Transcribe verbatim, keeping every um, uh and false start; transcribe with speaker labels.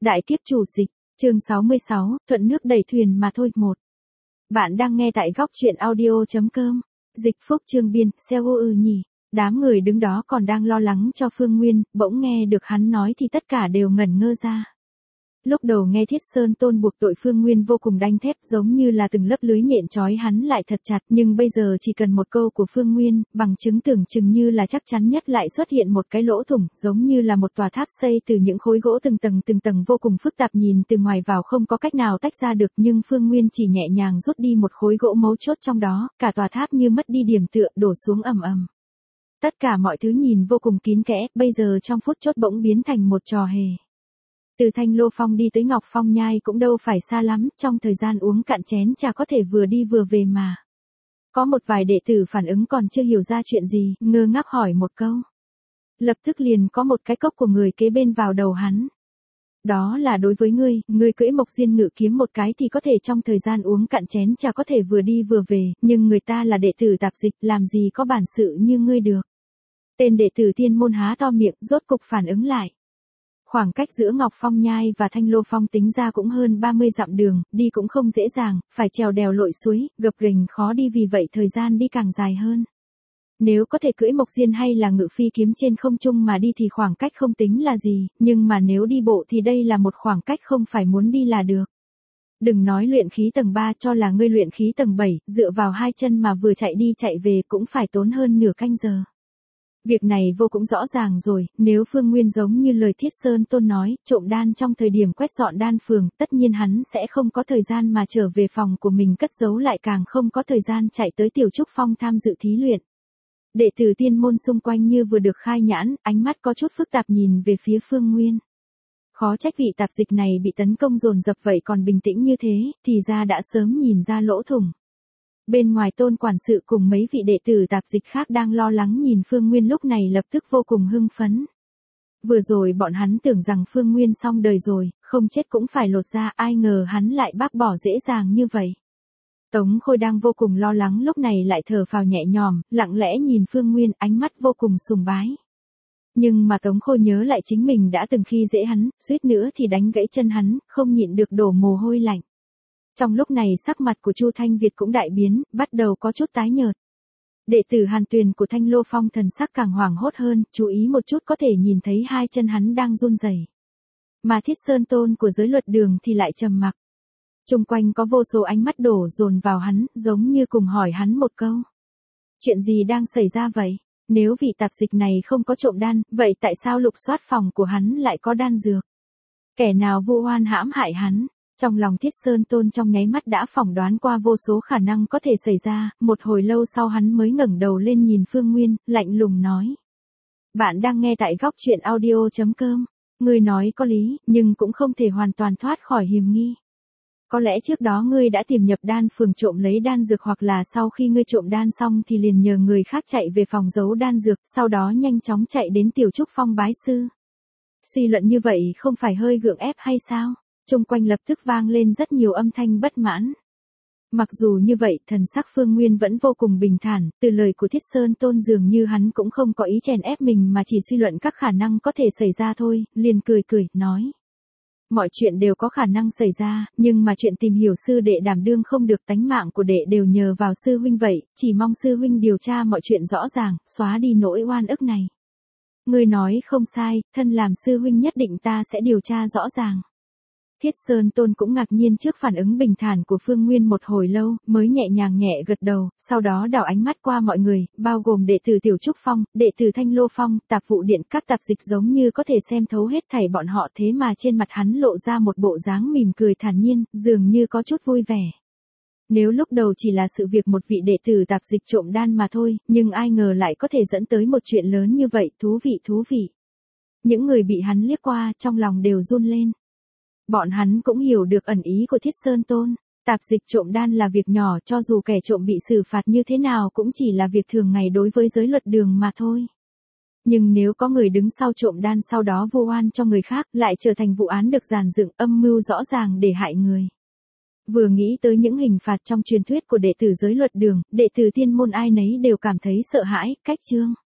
Speaker 1: Đại kiếp chủ dịch, chương sáu mươi sáu, thuận nước đẩy thuyền mà thôi. Một. Bạn đang nghe tại góc truyện audio.com. Dịch phúc chương biên, xeo ư nhỉ. Đám người đứng đó còn đang lo lắng cho Phương Nguyên, bỗng nghe được hắn nói thì tất cả đều ngẩn ngơ ra. Lúc đầu nghe Thiết Sơn Tôn buộc tội Phương Nguyên vô cùng đanh thép, giống như là từng lớp lưới nhện trói hắn lại thật chặt, nhưng bây giờ chỉ cần một câu của Phương Nguyên, bằng chứng tưởng chừng như là chắc chắn nhất lại xuất hiện một cái lỗ thủng, giống như là một tòa tháp xây từ những khối gỗ từng tầng từng tầng vô cùng phức tạp, nhìn từ ngoài vào không có cách nào tách ra được, nhưng Phương Nguyên chỉ nhẹ nhàng rút đi một khối gỗ mấu chốt trong đó, cả tòa tháp như mất đi điểm tựa, đổ xuống ầm ầm. Tất cả mọi thứ nhìn vô cùng kín kẽ, bây giờ trong phút chốc bỗng biến thành một trò hề. Từ Thanh Lô Phong đi tới Ngọc Phong Nhai cũng đâu phải xa lắm, trong thời gian uống cạn chén trà có thể vừa đi vừa về mà. Có một vài đệ tử phản ứng còn chưa hiểu ra chuyện gì, ngơ ngác hỏi một câu. Lập tức liền có một cái cốc của người kế bên vào đầu hắn. Đó là đối với ngươi, ngươi cưỡi Mộc Diên Ngự kiếm một cái thì có thể trong thời gian uống cạn chén trà có thể vừa đi vừa về, nhưng người ta là đệ tử tạp dịch, làm gì có bản sự như ngươi được. Tên đệ tử Tiên Môn há to miệng, rốt cục phản ứng lại. Khoảng cách giữa Ngọc Phong Nhai và Thanh Lô Phong tính ra cũng hơn ba mươi dặm đường, đi cũng không dễ dàng, phải trèo đèo lội suối, gập ghềnh khó đi, vì vậy thời gian đi càng dài hơn. Nếu có thể cưỡi Mộc Diên hay là ngự phi kiếm trên không trung mà đi thì khoảng cách không tính là gì, nhưng mà nếu đi bộ thì đây là một khoảng cách không phải muốn đi là được. Đừng nói luyện khí tầng ba, cho là ngươi luyện khí tầng bảy, dựa vào hai chân mà vừa chạy đi chạy về cũng phải tốn hơn nửa canh giờ. Việc này vô cùng rõ ràng rồi, nếu Phương Nguyên giống như lời Thiết Sơn Tôn nói, trộm đan trong thời điểm quét dọn đan phường, tất nhiên hắn sẽ không có thời gian mà trở về phòng của mình cất giấu, lại càng không có thời gian chạy tới Tiểu Trúc Phong tham dự thí luyện. Đệ tử Tiên Môn xung quanh như vừa được khai nhãn, ánh mắt có chút phức tạp nhìn về phía Phương Nguyên. Khó trách vị tạp dịch này bị tấn công dồn dập vậy còn bình tĩnh như thế, thì ra đã sớm nhìn ra lỗ thủng. Bên ngoài Tôn quản sự cùng mấy vị đệ tử tạp dịch khác đang lo lắng nhìn Phương Nguyên lúc này lập tức vô cùng hưng phấn. Vừa rồi bọn hắn tưởng rằng Phương Nguyên xong đời rồi, không chết cũng phải lột ra, ai ngờ hắn lại bác bỏ dễ dàng như vậy. Tống Khôi đang vô cùng lo lắng lúc này lại thở phào nhẹ nhõm, lặng lẽ nhìn Phương Nguyên, ánh mắt vô cùng sùng bái. Nhưng mà Tống Khôi nhớ lại chính mình đã từng khi dễ hắn, suýt nữa thì đánh gãy chân hắn, không nhịn được đổ mồ hôi lạnh. Trong lúc này sắc mặt của Chu Thanh Việt cũng đại biến, bắt đầu có chút tái nhợt. Đệ tử Hàn Tuyền của Thanh Lô Phong thần sắc càng hoảng hốt hơn, chú ý một chút có thể nhìn thấy hai chân hắn đang run rẩy. Mà Thiết Sơn Tôn của giới luật đường thì lại trầm mặc. Xung quanh có vô số ánh mắt đổ dồn vào hắn, giống như cùng hỏi hắn một câu. Chuyện gì đang xảy ra vậy? Nếu vị tạp dịch này không có trộm đan, vậy tại sao lục soát phòng của hắn lại có đan dược? Kẻ nào vu oan hãm hại hắn? Trong lòng Thiết Sơn Tôn trong nháy mắt đã phỏng đoán qua vô số khả năng có thể xảy ra, một hồi lâu sau hắn mới ngẩng đầu lên nhìn Phương Nguyên, lạnh lùng nói. Bạn đang nghe tại góc truyện audio.com. Ngươi nói có lý, nhưng cũng không thể hoàn toàn thoát khỏi hiểm nghi. Có lẽ trước đó ngươi đã tìm nhập đan phường trộm lấy đan dược, hoặc là sau khi ngươi trộm đan xong thì liền nhờ người khác chạy về phòng giấu đan dược, sau đó nhanh chóng chạy đến Tiểu Trúc Phong bái sư. Suy luận như vậy không phải hơi gượng ép hay sao? Xung quanh lập tức vang lên rất nhiều âm thanh bất mãn. Mặc dù như vậy, thần sắc Phương Nguyên vẫn vô cùng bình thản, từ lời của Thiết Sơn Tôn dường như hắn cũng không có ý chèn ép mình mà chỉ suy luận các khả năng có thể xảy ra thôi, liền cười cười, nói. Mọi chuyện đều có khả năng xảy ra, nhưng mà chuyện tìm hiểu sư đệ đảm đương không được, tánh mạng của đệ đều nhờ vào sư huynh vậy, chỉ mong sư huynh điều tra mọi chuyện rõ ràng, xóa đi nỗi oan ức này. Ngươi nói không sai, thân làm sư huynh nhất định ta sẽ điều tra rõ ràng. Thiết Sơn Tôn cũng ngạc nhiên trước phản ứng bình thản của Phương Nguyên một hồi lâu, mới nhẹ nhàng nhẹ gật đầu, sau đó đảo ánh mắt qua mọi người, bao gồm đệ tử Tiểu Trúc Phong, đệ tử Thanh Lô Phong, tạp vụ điện, các tạp dịch giống như có thể xem thấu hết thảy bọn họ, thế mà trên mặt hắn lộ ra một bộ dáng mỉm cười thản nhiên, dường như có chút vui vẻ. Nếu lúc đầu chỉ là sự việc một vị đệ tử tạp dịch trộm đan mà thôi, nhưng ai ngờ lại có thể dẫn tới một chuyện lớn như vậy, thú vị thú vị. Những người bị hắn liếc qua trong lòng đều run lên. Bọn hắn cũng hiểu được ẩn ý của Thiết Sơn Tôn, tạp dịch trộm đan là việc nhỏ, cho dù kẻ trộm bị xử phạt như thế nào cũng chỉ là việc thường ngày đối với giới luật đường mà thôi. Nhưng nếu có người đứng sau trộm đan sau đó vu oan cho người khác, lại trở thành vụ án được dàn dựng âm mưu rõ ràng để hại người. Vừa nghĩ tới những hình phạt trong truyền thuyết của đệ tử giới luật đường, đệ tử Tiên Môn ai nấy đều cảm thấy sợ hãi, cách chương.